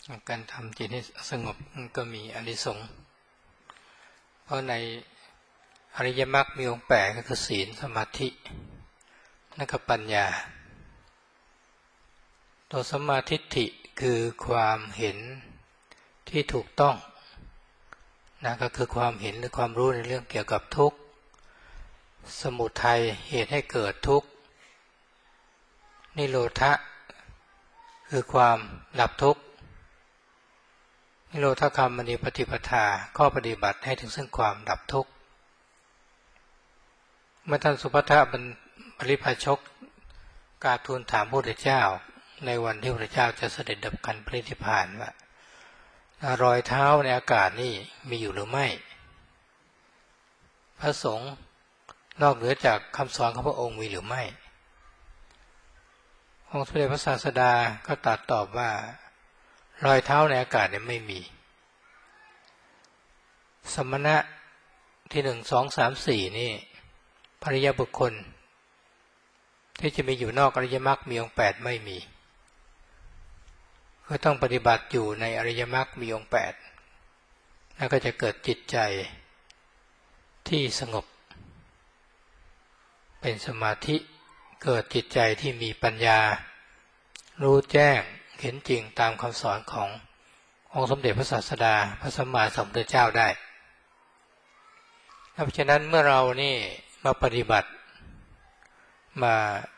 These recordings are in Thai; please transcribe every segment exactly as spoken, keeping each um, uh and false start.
การทำจิตให้สงบก็มีอานิสงส์เพราะในอริยมรรคมีองค์แปดก็คือศีลสมาธิและก็ปัญญาตัวสัมมาทิฏฐิคือความเห็นที่ถูกต้องนะก็คือความเห็นหรือความรู้ในเรื่องเกี่ยวกับทุกข์สมุทัยเหตุให้เกิดทุกข์นิโรธะคือความดับทุกข์นิโรธครรมณีปฏิปทาข้อปฏิบัติให้ถึงซึ่งความดับทุกข์เมื่อท่านสุภัททะปริภาชกกราบทูลถามพระพุทธเจ้าในวันที่พระพุทธเจ้าจะเสด็จดับขันธ์ปรินิพพานว่ารอยเท้าในอากาศนี่มีอยู่หรือไม่พระสงฆ์นอกเหนือจากคำสอนของพระองค์มีหรือไม่องค์สมเด็จพระศาสดาก็ตรัสตอบว่ารอยเท้าในอากาศเนี่ยไม่มีสมณะที่หนึ่งสองสามสี่นี่ภริยบุคคลที่จะมีอยู่นอกอริยมรรคมีองค์แปดไม่มีก็ต้องปฏิบัติอยู่ในอริยมรรคมีองค์แปดแล้วก็จะเกิดจิตใจที่สงบเป็นสมาธิเกิดจิตใจที่มีปัญญารู้แจ้งเห็นจริงตามคำสอนขององค์สมเด็จพระศาสดาพระสัมมาสัมพุทธเจ้าได้เพราะฉะนั้นเมื่อเรานี่มาปฏิบัติมา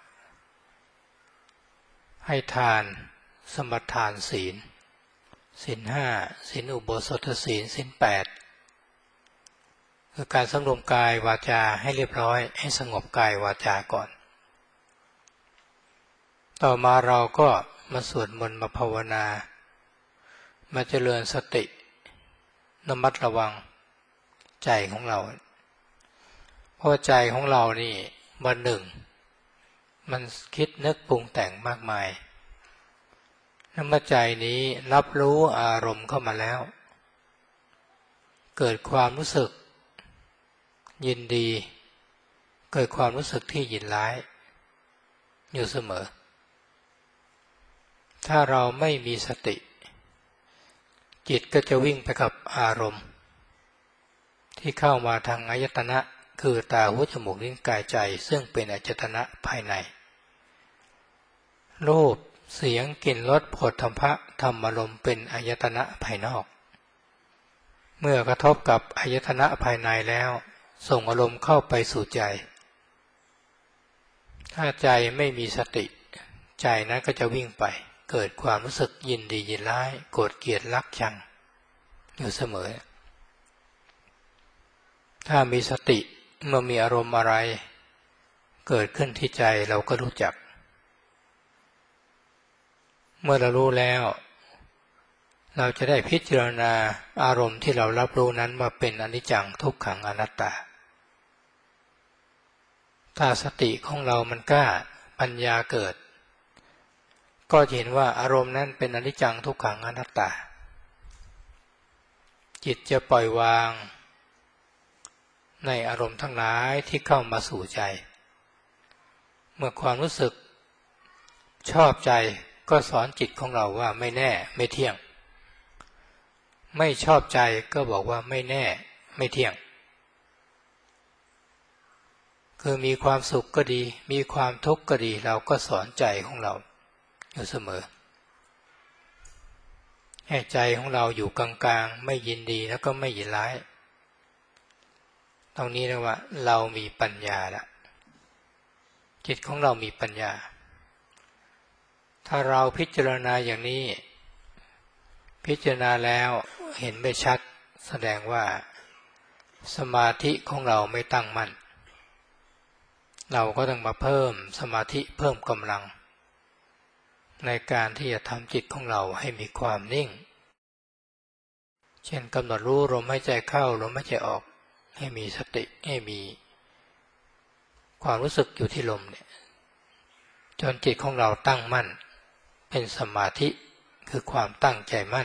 ให้ทานสมทานศีลศีลห้าศีลอุโบสถศีลศีลแปดคือการสำรวมกายวาจาให้เรียบร้อยให้สงบกายวาจาก่อนต่อมาเราก็มาสวดมนต์มาภาวนามาเจริญสติระมัดระวังใจของเราเพราะใจของเรานี่วันหนึ่งมันคิดนึกปรุงแต่งมากมายแล้วเมื่อใจนี้รับรู้อารมณ์เข้ามาแล้วเกิดความรู้สึกยินดีเกิดความรู้สึกที่ยินร้ายอยู่เสมอถ้าเราไม่มีสติจิตก็จะวิ่งไปกับอารมณ์ที่เข้ามาทางอายตนะคือตาหูจมูกลิ้นกายใจซึ่งเป็นอายตนะภายในรูปเสียงกลิ่นรสโผฏฐัพพะธรรมารมณ์เป็นอายตนะภายนอกเมื่อกระทบกับอายตนะภายในแล้วส่งอารมณ์เข้าไปสู่ใจถ้าใจไม่มีสติใจนั้นก็จะวิ่งไปเกิดความรู้สึกยินดียินร้ายโกรธเกลียดรักชังอยู่เสมอถ้ามีสติเมื่อมีอารมณ์อะไรเกิดขึ้นที่ใจเราก็รู้จักเมื่อเรารู้แล้วเราจะได้พิจารณาอารมณ์ที่เรารับรู้นั้นมาเป็นอนิจจังทุกขังอนัตตาถ้าสติของเรามันกล้าปัญญาเกิดก็เห็นว่าอารมณ์นั้นเป็นอนิจจังทุกขังอนัตตาจิตจะปล่อยวางในอารมณ์ทั้งหลายที่เข้ามาสู่ใจเมื่อความรู้สึกชอบใจก็สอนจิตของเราว่าไม่แน่ไม่เที่ยงไม่ชอบใจก็บอกว่าไม่แน่ไม่เที่ยงคือมีความสุขก็ดีมีความทุกข์ก็ดีเราก็สอนใจของเราอยู่เสมอให้ใจของเราอยู่กลางๆไม่ยินดีแล้วก็ไม่ยินร้ายตรงนี้นะว่าเรามีปัญญาละจิตของเรามีปัญญาถ้าเราพิจารณาอย่างนี้พิจารณาแล้วเห็นไม่ชัดแสดงว่าสมาธิของเราไม่ตั้งมั่นเราก็ต้องมาเพิ่มสมาธิเพิ่มกำลังในการที่จะทำจิตของเราให้มีความนิ่งเช่นกำหนดรู้ลมหายใจเข้าลมหายใจออกให้มีสติให้มีความรู้สึกอยู่ที่ลมเนี่ยจนจิตของเราตั้งมั่นเป็นสมาธิคือความตั้งใจมั่น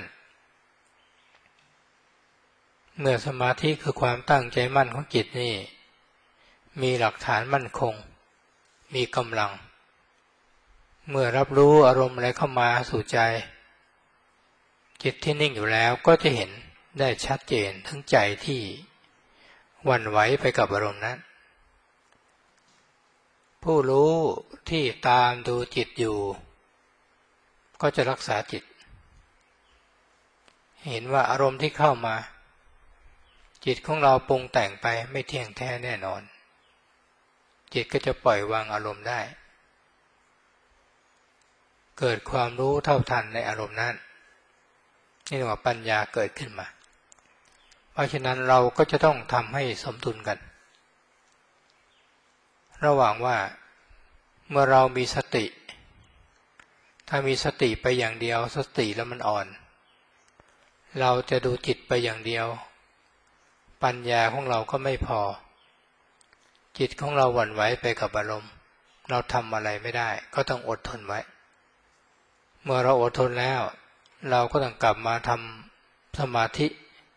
เมื่อสมาธิคือความตั้งใจมั่นของจิตนี่มีหลักฐานมั่นคงมีกำลังเมื่อรับรู้อารมณ์อะไรเข้ามาสู่ใจจิตที่นิ่งอยู่แล้วก็จะเห็นได้ชัดเจนทั้งใจที่หวั่นไหวไปกับอารมณ์นั้นผู้รู้ที่ตามดูจิตอยู่ก็จะรักษาจิตเห็นว่าอารมณ์ที่เข้ามาจิตของเราปรุงแต่งไปไม่เที่ยงแท้แน่นอนจิตก็จะปล่อยวางอารมณ์ได้เกิดความรู้เท่าทันในอารมณ์นั้นนี่เรียกว่าปัญญาเกิดขึ้นมาเพราะฉะนั้นเราก็จะต้องทำให้สมดุลกันระหว่างว่าเมื่อเรามีสติถ้ามีสติไปอย่างเดียวสติแล้วมันอ่อนเราจะดูจิตไปอย่างเดียวปัญญาของเราก็ไม่พอจิตของเราหวั่นไหวไปกับอารมณ์เราทำอะไรไม่ได้ก็ต้องอดทนไว้เมื่อเราอดทนแล้วเราก็ต้องกลับมาทำสมาธิ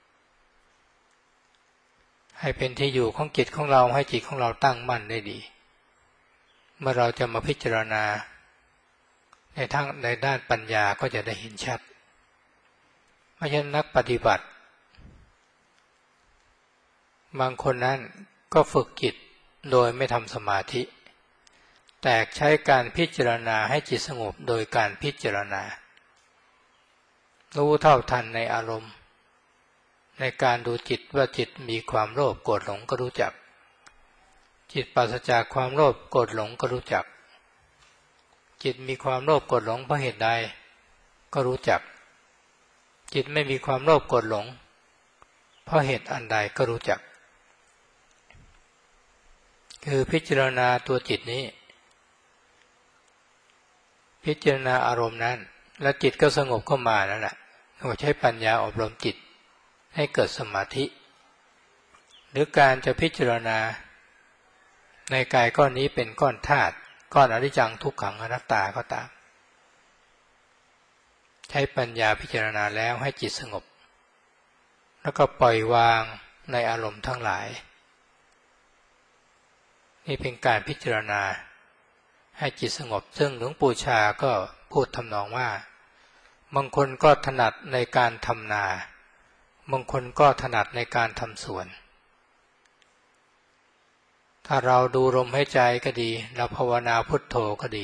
ให้เป็นที่อยู่ของจิตของเราให้จิตของเราตั้งมั่นได้ดีเมื่อเราจะมาพิจารณาในทางในด้านปัญญาก็จะได้เห็นชัดเพราะฉะนั้นนักปฏิบัติบางคนนั้นก็ฝึกจิตโดยไม่ทำสมาธิแต่ใช้การพิจารณาให้จิตสงบโดยการพิจารณารู้เท่าทันในอารมณ์ในการดูจิตว่าจิตมีความโลภโกรธหลงก็รู้จักจิตปราศจากความโลภโกรธหลงก็รู้จักจิตมีความโลภโกรธหลงเพราะเหตุใดก็รู้จักจิตไม่มีความโลภโกรธหลงเพราะเหตุอันใดก็รู้จักคือพิจารณาตัวจิตนี้พิจารณาอารมณ์นั้นแล้วจิตก็สงบเข้ามานั่นแหละเราใช้ปัญญาอบรมจิตให้เกิดสมาธิหรือการจะพิจารณาในกายก้อนนี้เป็นก้อนธาตุก้อนอนิจจังทุกขังอนัตตาก็ตามใช้ปัญญาพิจารณาแล้วให้จิตสงบแล้วก็ปล่อยวางในอารมณ์ทั้งหลายนี่เป็นการพิจารณาให้จิตสงบซึ่งหลวงปู่ชาก็พูดทำนองว่าบางคนก็ถนัดในการทำนาบางคนก็ถนัดในการทำสวนถ้าเราดูลมหายใจก็ดีเราภาวนาพุทโธก็ดี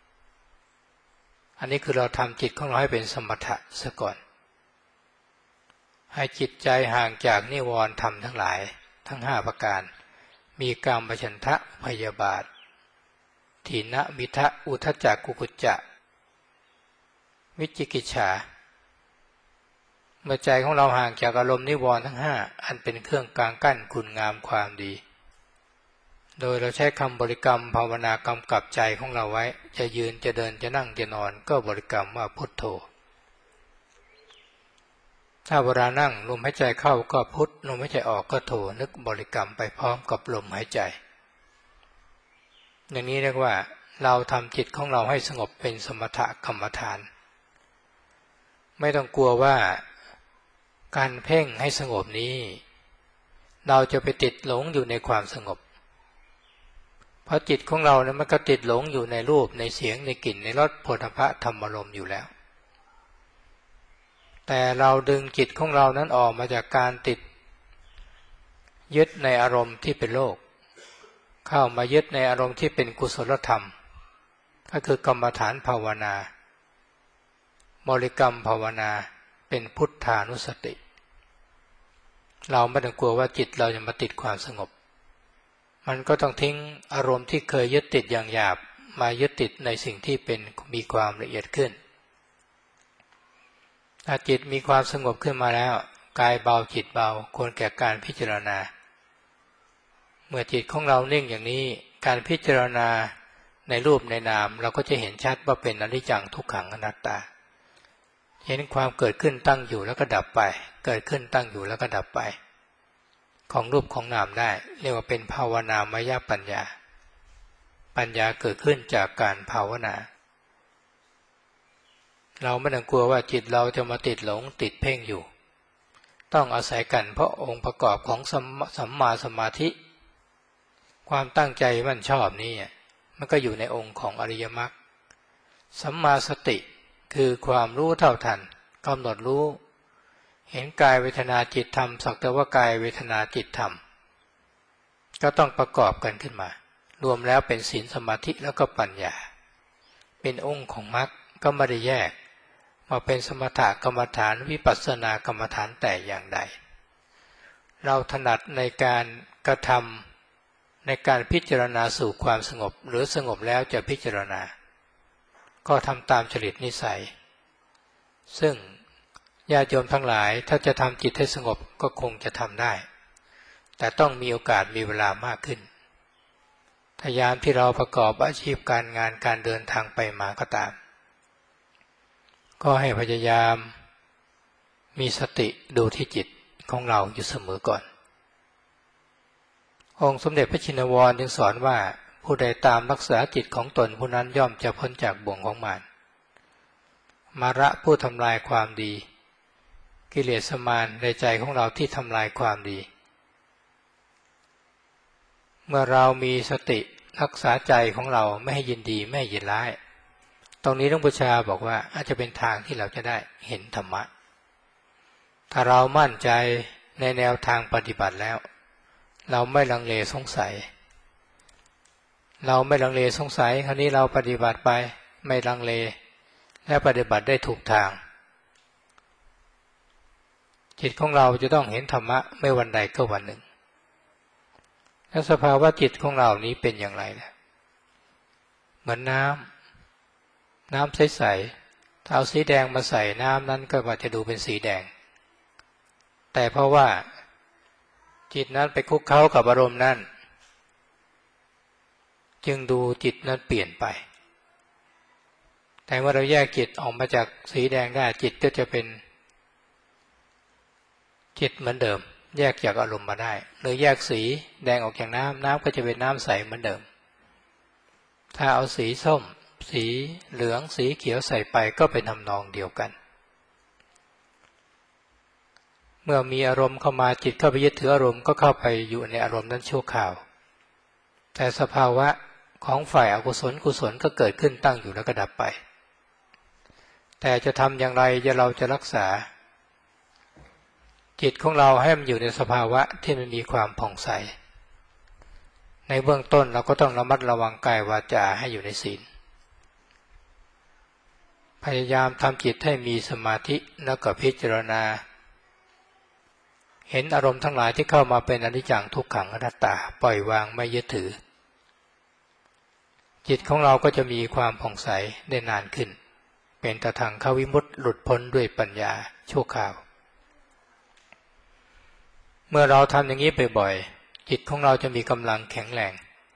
อันนี้คือเราทำจิตของเราให้เป็นสมถะซะก่อนให้จิตใจห่างจากนิวรณ์ธรรมทั้งหลายทั้งห้าประการมีกามฉันทะพยาบาทถีนมิทะอุทธัจจะกุกุจจะวิจิกิจฉาเมื่อใจของเราห่างจากอารมณ์นิวรณ์ทั้งห้าอันเป็นเครื่องกลางกั้นคุณงามความดีโดยเราใช้คำบริกรรมภาวนากำกับใจของเราไว้จะยืนจะเดินจะนั่งจะนอนก็บริกรรมว่าพุทโธถ้าเวลานั่งลมหายใจเข้าก็พุทลมหายใจออกก็โธนึกบริกรรมไปพร้อมกับลมหายใจอย่างนี้เรียกว่าเราทำจิตของเราให้สงบเป็นสมถกรรมฐานไม่ต้องกลัวว่าการเพ่งให้สงบนี้เราจะไปติดหลงอยู่ในความสงบเพราะจิตของเราเนี่ยมันก็ติดหลงอยู่ในรูปในเสียงในกลิ่นในรสโผฏฐัพพะธรรมารมณ์อยู่แล้วแต่เราดึงจิตของเรานั้นออกมาจากการติดยึดในอารมณ์ที่เป็นโลกเข้ามายึดในอารมณ์ที่เป็นกุศลธรรมก็คือกรรมฐานภาวนาบริกรรมภาวนาเป็นพุทธานุสติเราไม่ต้องกลัวว่าจิตเราจะมาติดความสงบมันก็ต้องทิ้งอารมณ์ที่เคยยึดติดอย่างหยาบมายึดติดในสิ่งที่เป็นมีความละเอียดขึ้นถ้าจิตมีความสงบขึ้นมาแล้วกายเบาจิตเบาควรแก่การพิจารณาเมื่อจิตของเรานิ่งอย่างนี้การพิจารณาในรูปในนามเราก็จะเห็นชัดว่าเป็นอนิจจังทุกขังอนัตตาเห็นความเกิดขึ้นตั้งอยู่แล้วก็ดับไปเกิดขึ้นตั้งอยู่แล้วก็ดับไปของรูปของนามได้เรียกว่าเป็นภาวนามยปัญญาปัญญาเกิดขึ้นจากการภาวนาเราไม่ต้องกลัวว่าจิตเราจะมาติดหลงติดเพ่งอยู่ต้องอาศัยกันเพราะองค์ประกอบของสัมมาสมาธิความตั้งใจมั่นชอบนี่มันก็อยู่ในองค์ของอริยมรรคสัมมาสติคือความรู้เท่าทันกำหนดรู้เห็นกายเวทนาจิตธรรมสักแต่ว่ากายเวทนาจิตธรรมก็ต้องประกอบกันขึ้นมารวมแล้วเป็นศีลสมาธิแล้วก็ปัญญาเป็นองค์ของมรรคก็ไม่ได้แยกมาเป็นสมถกรรมฐานวิปัสสนากรรมฐานแต่อย่างใดเราถนัดในการกระทำในการพิจารณาสู่ความสงบหรือสงบแล้วจะพิจารณาก็ทำตามจริตนิสัยซึ่งญาติโยมทั้งหลายถ้าจะทำจิตให้สงบก็คงจะทำได้แต่ต้องมีโอกาสมีเวลามากขึ้นถ้ายามที่เราประกอบอาชีพการงานการเดินทางไปมาก็ตามก็ให้พยายามมีสติดูที่จิตของเราอยู่เสมอก่อนองค์สมเด็จพระชินวรจึงสอนว่าผู้ใดตามรักษาจิตของตนผู้นั้นย่อมจะพ้นจากบ่วงของมารมาระผู้ทำลายความดีกิเลสมารในใจของเราที่ทำลายความดีเมื่อเรามีสติรักษาใจของเราไม่ให้ยินดีไม่ให้ยินร้ายตรงนี้หลวงปู่ชาบอกว่าอาจจะเป็นทางที่เราจะได้เห็นธรรมะถ้าเรามั่นใจในแนวทางปฏิบัติแล้วเราไม่ลังเลสงสัยเราไม่ลังเลสงสัยคราวนี้เราปฏิบัติไปไม่ลังเลและปฏิบัติได้ถูกทางจิตของเราจะต้องเห็นธรรมะไม่วันใดก็วันหนึ่งแล้วสภาวะจิตของเรานี้เป็นอย่างไรนะเหมือนน้ำน้ำใสๆถ้าเอาสีแดงมาใส่น้ำนั้นก็ว่าจะดูเป็นสีแดงแต่เพราะว่าจิตนั้นไปคลุกเคล้ากับอารมณ์นั้นจึงดูจิตนั้นเปลี่ยนไปแต่เมื่อเราแยกจิตออกมาจากสีแดงได้จิตก็จะเป็นจิตเหมือนเดิมแยกจากอารมณ์มาได้หรือแยกสีแดงออกจากน้ำน้ำก็จะเป็นน้ำใสเหมือนเดิมถ้าเอาสีส้มสีเหลืองสีเขียวใส่ไปก็เป็นทำนองเดียวกันเมื่อมีอารมณ์เข้ามาจิตเข้าไปยึดถืออารมณ์ก็เข้าไปอยู่ในอารมณ์นั้นชั่วคราวแต่สภาวะของฝ่ายอกุศลกุศลก็เกิดขึ้นตั้งอยู่แล้วก็ดับไปแต่จะทำอย่างไรจะเราจะรักษาจิตของเราให้มันอยู่ในสภาวะที่มันมีความผ่องใสในเบื้องต้นเราก็ต้องระมัดระวังกายวาจาให้อยู่ในศีลพยายามทำจิตให้มีสมาธิแล้วก็พิจารณาเห็นอารมณ์ทั้งหลายที่เข้ามาเป็นอนิจจังทุกขังอนัตตาปล่อยวางไม่ยึดถือจิตของเราก็จะมีความผ่องใสได้นานขึ้นเป็นตถังควิมุตติหลุดพ้นด้วยปัญญาชั่วคราวเมื่อเราทำอย่างนี้บ่อยๆจิตของเราจะมีกำลังแข็งแรง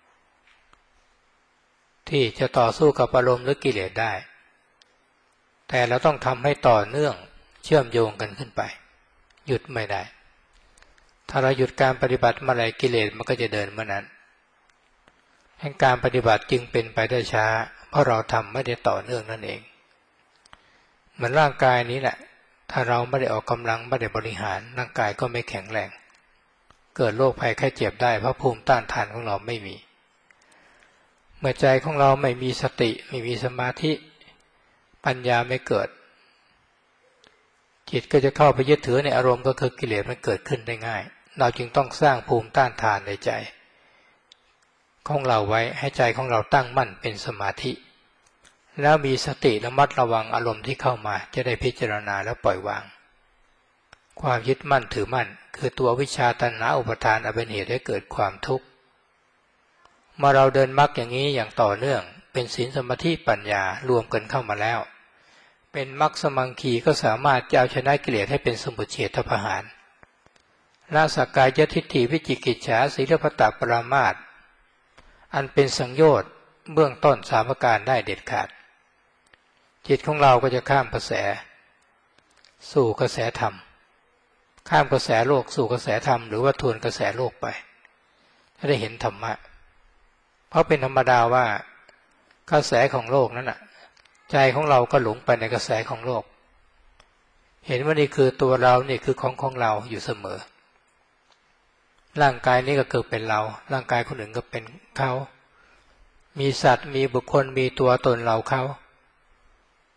ที่จะต่อสู้กับอารมณ์หรือกิเลสได้แต่เราต้องทำให้ต่อเนื่องเชื่อมโยงกันขึ้นไปหยุดไม่ได้ถ้าเราหยุดการปฏิบัติเมื่อไรกิเลสมันก็จะเดินเมื่อนั้นให้การปฏิบัติจึงเป็นไปได้ช้าเพราะเราทำไม่ได้ต่อเนื่องนั่นเองเหมือนร่างกายนี้แหละถ้าเราไม่ได้ออกกำลังไม่ได้บริหารร่างกายก็ไม่แข็งแรงเกิดโรคภัยไข้เจ็บได้เพราะภูมิต้านทานของเราไม่มีเมื่อใจของเราไม่มีสติไม่มีสมาธิปัญญาไม่เกิดจิตก็จะเข้าไปยึดถือในอารมณ์ก็คือกิเลสมันเกิดขึ้นได้ง่ายเราจึงต้องสร้างภูมิต้านทานในใจของเราไว้ให้ใจของเราตั้งมั่นเป็นสมาธิแล้วมีสติระมัดระวังอารมณ์ที่เข้ามาจะได้พิจารณาแล้วปล่อยวางความยึดมั่นถือมั่นคือตัววิชาตัณหาอุปทานเป็นเหตุให้เกิดความทุกข์เมื่อเราเดินมรรคอย่างนี้อย่างต่อเนื่องเป็นศีลสมาธิปัญญารวมกันเข้ามาแล้วเป็นมรรคสมังคีก็สามารถจะเอาชนะกิเลสให้เป็นสมุจเฉทประหารละสักกายทิฏฐิวิจิกิจฉาศีลพัตตปรามาสอันเป็นสังโยชน์เบื้องต้นสามประการได้เด็ดขาดจิตของเราก็จะข้ามกระแสสู่กระแสธรรมข้ามกระแสโลกสู่กระแสธรรมหรือว่าทวนกระแสโลกไปถ้าได้เห็นธรรมะเพราะเป็นธรรมดาว่ากระแสของโลกนั้นน่ะใจของเราก็หลงไปในกระแสของโลกเห็นว่านี่คือตัวเรานี่คือของของเราอยู่เสมอร่างกายนี้ก็เกิดเป็นเราร่างกายคนอื่นก็เป็นเขามีสัตว์มีบุคคลมีตัวตนเราเขา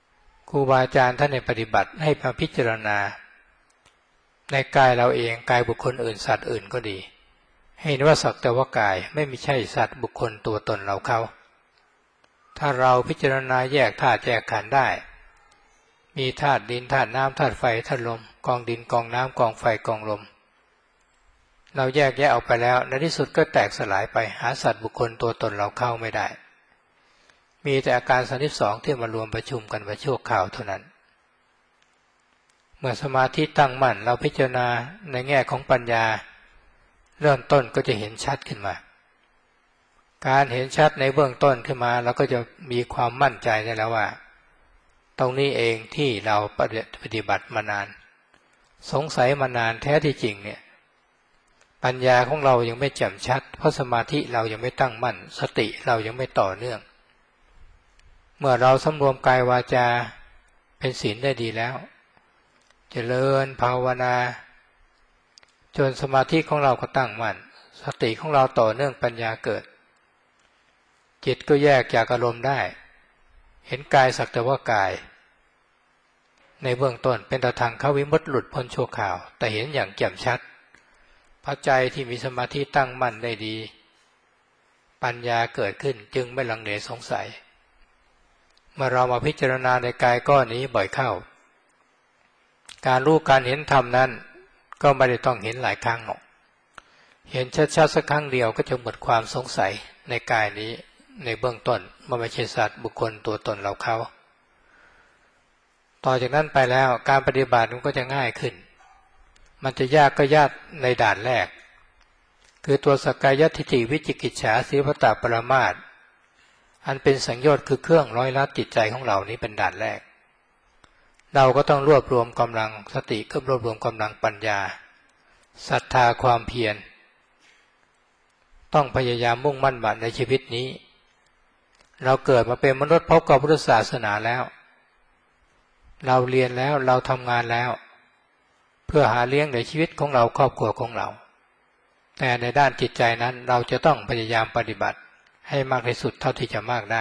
ครูบาอาจารย์ท่านในปฏิบัติให้มาพิจารณาในกายเราเองกายบุคคลอื่นสัตว์อื่นก็ดีให้เห็นว่าสักแต่ว่ากายไม่มีใช่สัตว์บุคคลตัวตนเราเขาถ้าเราพิจารณาแยกธาตุแยกขันธ์ได้มีธาตุดินธาตุน้ำธาตุไฟธาตุลมกองดินกองน้ำกองไฟกองลมเราแยกแยะออกไปแล้วในที่สุดก็แตกสลายไปหาสัตว์บุคคลตัวตนเราเข้าไม่ได้มีแต่อาการสามสิบสองที่มารวมประชุมกันไว้ชั่วคราวเท่านั้นเมื่อสมาธิตั้งมั่นเราพิจารณาในแง่ของปัญญาเริ่มต้นก็จะเห็นชัดขึ้นมาการเห็นชัดในเบื้องต้นขึ้นมาเราก็จะมีความมั่นใจได้แล้วว่าตรงนี้เองที่เราปฏิบัติมานานสงสัยมานานแท้ที่จริงเนี่ยปัญญาของเรายังไม่แจ่มชัดเพราะสมาธิเรายังไม่ตั้งมั่นสติเรายังไม่ต่อเนื่องเมื่อเราสำรวมกายวาจาเป็นศีลได้ดีแล้วเจริญภาวนาจนสมาธิของเราก็ตั้งมั่นสติของเราต่อเนื่องปัญญาเกิดจิตก็แยกจากอารมณ์ได้เห็นกายสักแต่ว่ากายในเบื้องต้นเป็นตทางเข้าวิมุตติหลุดพ้นชั่วคราวแต่เห็นอย่างแจ่มชัดพระใจที่มีสมาธิตั้งมั่นได้ดีปัญญาเกิดขึ้นจึงไม่ลังเลสงสัยเมื่อเรามาพิจารณาในกายก้อนนี้บ่อยเข้าการรู้การเห็นธรรมนั้นก็ไม่ได้ต้องเห็นหลายครั้งหรอกเห็นชัดๆสักครั้งเดียวก็จะหมดความสงสัยในกายนี้ในเบื้องต้นว่าไม่ใช่สัตว์บุคคลตัวตนเราเขาต่อจากนั้นไปแล้วการปฏิบัติมันก็จะง่ายขึ้นมันจะยากก็ยากในด่านแรกคือตัวสักกายทิฏฐิวิจิกิจฉาสีลปตปรามาสอันเป็นสังโยชน์คือเครื่องร้อยลัดจิตใจของเรานี้เป็นด่านแรกเราก็ต้องรวบรวมกำลังสติก็รวบรวมกำลังปัญญาศรัทธาความเพียรต้องพยายามมุ่งมั่นบัตในชีวิตนี้เราเกิดมาเป็นมนุษย์พบกับพุทธศาสนาแล้วเราเรียนแล้วเราทำงานแล้วเพื่อหาเลี้ยงในชีวิตของเราครอบครัวของเราแต่ในด้านจิตใจนั้นเราจะต้องพยายามปฏิบัติให้มากที่สุดเท่าที่จะมากได้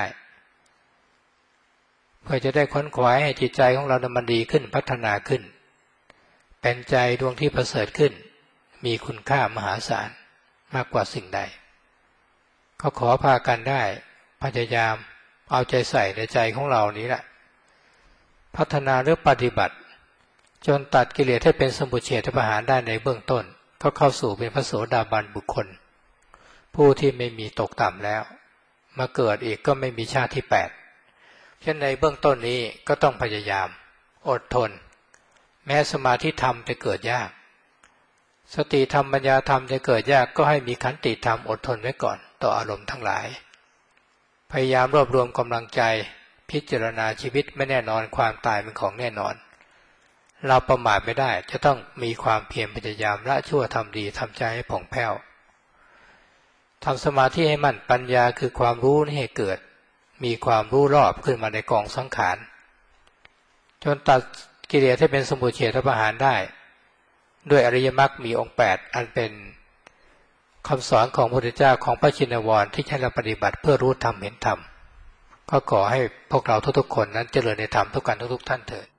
เพื่อจะได้ค้นขวายให้จิตใจของเรามันดีขึ้นพัฒนาขึ้นเป็นใจดวงที่ประเสริฐขึ้นมีคุณค่ามหาศาลมากกว่าสิ่งใดก็ขอพากันได้พยายามเอาใจใส่ในใจของเรานี้แหละพัฒนาหรือปฏิบัติจนตัดกิเลสให้เป็นสมุจเฉทประหารได้ในเบื้องต้นก็เข้าสู่เป็นพระโสดาบันบุคคลผู้ที่ไม่มีตกต่ำแล้วมาเกิดอีกก็ไม่มีชาติที่แปดเช่นในเบื้องต้นนี้ก็ต้องพยายามอดทนแม้สมาธิธรรมจะเกิดยากสติธรรมปัญญาธรรมจะเกิดยากก็ให้มีขันติธรรมอดทนไว้ก่อนต่ออารมณ์ทั้งหลายพยายามรวบรวมกำลังใจพิจารณาชีวิตไม่แน่นอนความตายเป็นของแน่นอนเราประมาทไม่ได้จะต้องมีความเพียรพยายามละชั่วทำดีทำใจให้ผ่องแผ้วทำสมาธิให้มั่นปัญญาคือความรู้นี่ให้เกิดมีความรู้รอบขึ้นมาในกองสังขารจนตัดกิเลสให้เป็นสมุจเฉทประหารได้ด้วยอริยมรรคมีองค์แปดอันเป็นคำสอนของพระพุทธเจ้าของพระชินวรที่ให้เราปฏิบัติเพื่อรู้ธรรมเห็นธรรมก็ขอให้พวกเราทุกๆคนนั้นเจริญในธรรมทุกกันทุกๆท่านเถิด